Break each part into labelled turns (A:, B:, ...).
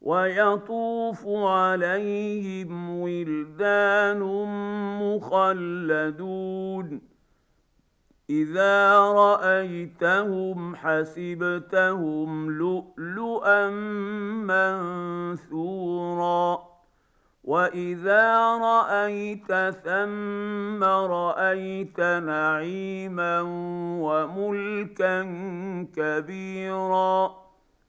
A: ويطوف عليهم ولدان مخلدون إذا رأيتهم حسبتهم لؤلؤا منثورا وإذا رأيت ثم رأيت نعيما وملكا كبيرا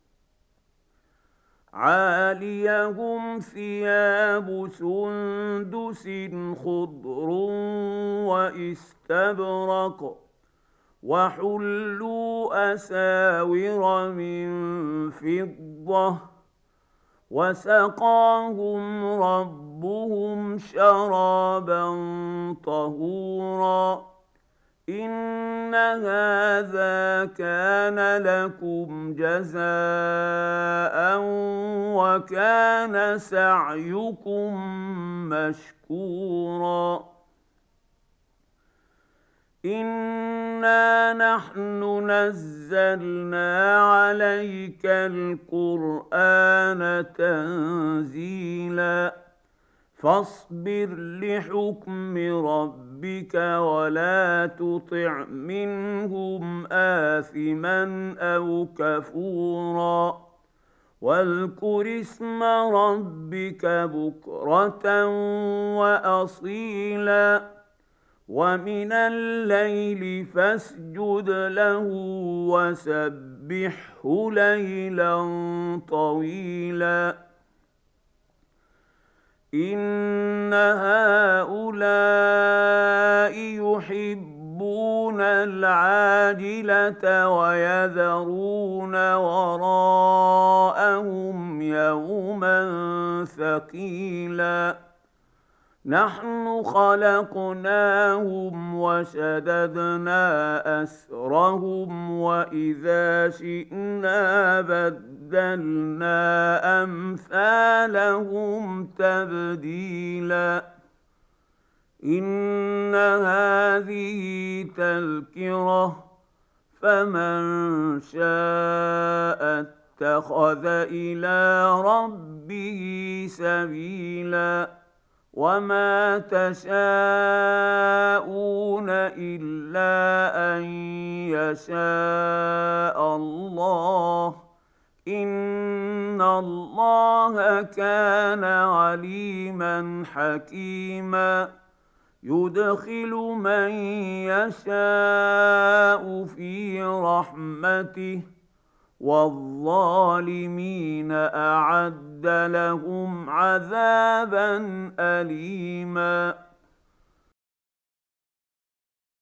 A: عاليهم ثياب سندس خضر واستبرق وحلوا أساور من فضة وسقاهم ربهم شرابا طهورا إن هذا كان لكم جزاء وكان سعيكم مشكورا إنا نحن نزلنا عليك القرآن تنزيلا فاصبر لحكم ربك ولا تطع منهم آثما أو كفورا واذكر اسم ربك بكرة وأصيلا ومن الليل فاسجد له وسبحه ليلا طويلا إن هؤلاء يحبون العاجلة ويذرون وراءهم يوما ثقيلا نحن خلقناهم وشددنا أسرهم وإذا شئنا بدلنا أمثالهم تبديلا إن هذه تذكرة فمن شاء اتخذ إلى ربه سبيلا وما تشاءون إلا أن يشاء الله إن الله كان عليما حكيما يدخل من يشاء في رحمته والظالمين أعد لهم عذابا أليما